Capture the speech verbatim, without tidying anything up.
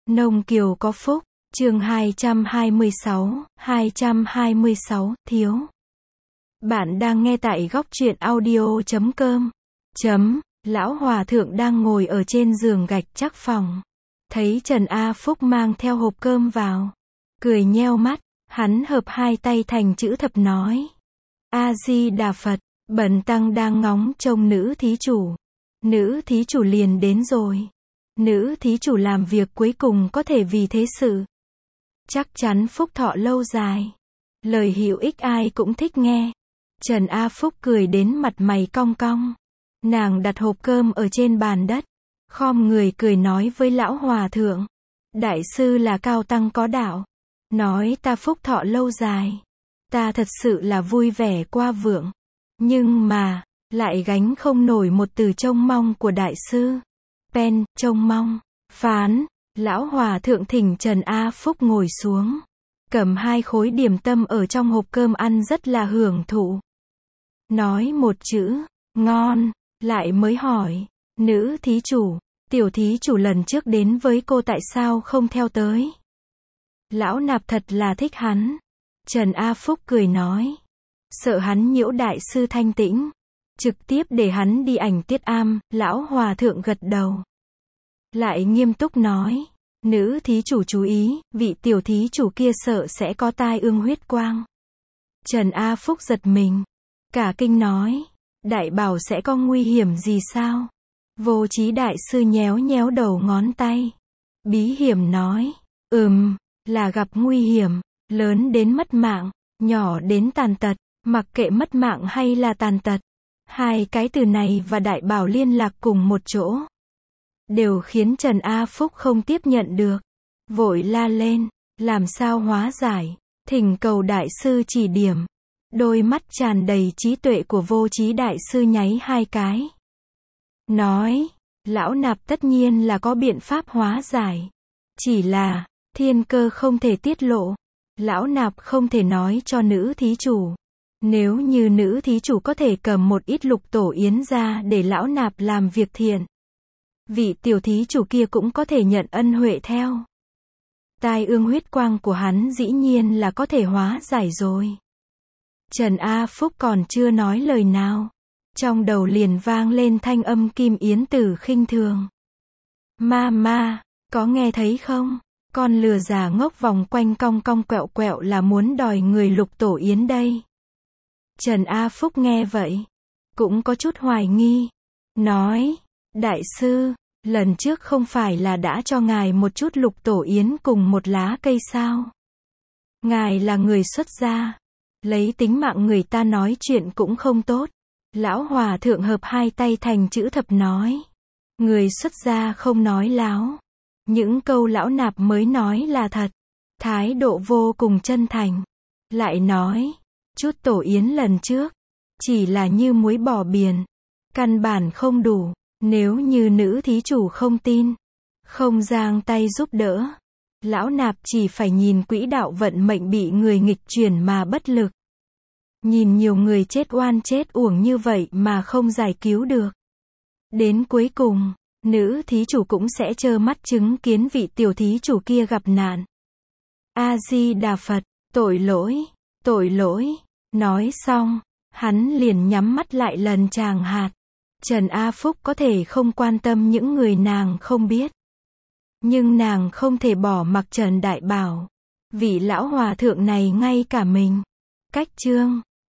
Nông Kiều có phúc, chương hai trăm hai mươi sáu, hai trăm hai mươi sáu, thiếu. Bạn đang nghe tại góc truyện audio chấm com. Chấm, lão hòa thượng đang ngồi ở trên giường gạch chắc phòng. Thấy Trần A Phúc mang theo hộp cơm vào. Cười nheo mắt, hắn hợp hai tay thành chữ thập nói. A-di-đà Phật, bần tăng đang ngóng trông nữ thí chủ. Nữ thí chủ liền đến rồi. Nữ thí chủ làm việc cuối cùng có thể vì thế sự. Chắc chắn phúc thọ lâu dài. Lời hữu ích ai cũng thích nghe. Trần A Phúc cười đến mặt mày cong cong. Nàng đặt hộp cơm ở trên bàn đất. Khom người cười nói với lão hòa thượng. Đại sư là cao tăng có đạo. Nói ta phúc thọ lâu dài. Ta thật sự là vui vẻ qua vượng. Nhưng mà, lại gánh không nổi một từ trông mong của đại sư. Pen, trông mong. Phán, lão hòa thượng thỉnh Trần A Phúc ngồi xuống. Cầm hai khối điểm tâm ở trong hộp cơm ăn rất là hưởng thụ. Nói một chữ, ngon, lại mới hỏi, nữ thí chủ, tiểu thí chủ lần trước đến với cô tại sao không theo tới? Lão nạp thật là thích hắn. Trần A Phúc cười nói, sợ hắn nhiễu đại sư thanh tĩnh. Trực tiếp để hắn đi ảnh tiết am, lão hòa thượng gật đầu. Lại nghiêm túc nói, nữ thí chủ chú ý, vị tiểu thí chủ kia sợ sẽ có tai ương huyết quang. Trần A Phúc giật mình. Cả kinh nói, đại bảo sẽ có nguy hiểm gì sao? Vô trí đại sư nhéo nhéo đầu ngón tay. Bí hiểm nói, ừm, là gặp nguy hiểm, lớn đến mất mạng, nhỏ đến tàn tật, mặc kệ mất mạng hay là tàn tật. Hai cái từ này và đại bảo liên lạc cùng một chỗ. Đều khiến Trần A Phúc không tiếp nhận được. Vội la lên, làm sao hóa giải, thỉnh cầu đại sư chỉ điểm. Đôi mắt tràn đầy trí tuệ của vô trí đại sư nháy hai cái. Nói, lão nạp tất nhiên là có biện pháp hóa giải. Chỉ là, thiên cơ không thể tiết lộ. Lão nạp không thể nói cho nữ thí chủ. Nếu như nữ thí chủ có thể cầm một ít lục tổ yến ra để lão nạp làm việc thiện. Vị tiểu thí chủ kia cũng có thể nhận ân huệ theo. Tai ương huyết quang của hắn dĩ nhiên là có thể hóa giải rồi. Trần A Phúc còn chưa nói lời nào. Trong đầu liền vang lên thanh âm Kim Yến Tử khinh thường. Ma ma, có nghe thấy không? Con lừa già ngốc vòng quanh cong cong quẹo quẹo là muốn đòi người lục tổ yến đây. Trần A Phúc nghe vậy, cũng có chút hoài nghi. Nói, đại sư, lần trước không phải là đã cho ngài một chút lục tổ yến cùng một lá cây sao? Ngài là người xuất gia. Lấy tính mạng người ta nói chuyện cũng không tốt. Lão hòa thượng hợp hai tay thành chữ thập nói. Người xuất gia không nói láo. Những câu lão nạp mới nói là thật. Thái độ vô cùng chân thành. Lại nói, chút tổ yến lần trước, chỉ là như muối bỏ biển. Căn bản không đủ. Nếu như nữ thí chủ không tin, không giang tay giúp đỡ, lão nạp chỉ phải nhìn quỹ đạo vận mệnh bị người nghịch chuyển mà bất lực. Nhìn nhiều người chết oan chết uổng như vậy mà không giải cứu được. Đến cuối cùng, nữ thí chủ cũng sẽ trơ mắt chứng kiến vị tiểu thí chủ kia gặp nạn. A-di-đà Phật, tội lỗi, tội lỗi. Nói xong, hắn liền nhắm mắt lại lần tràng hạt. Trần A Phúc có thể không quan tâm những người nàng không biết. Nhưng nàng không thể bỏ mặc Trần Đại Bảo. Vị lão hòa thượng này ngay cả mình. Cách chương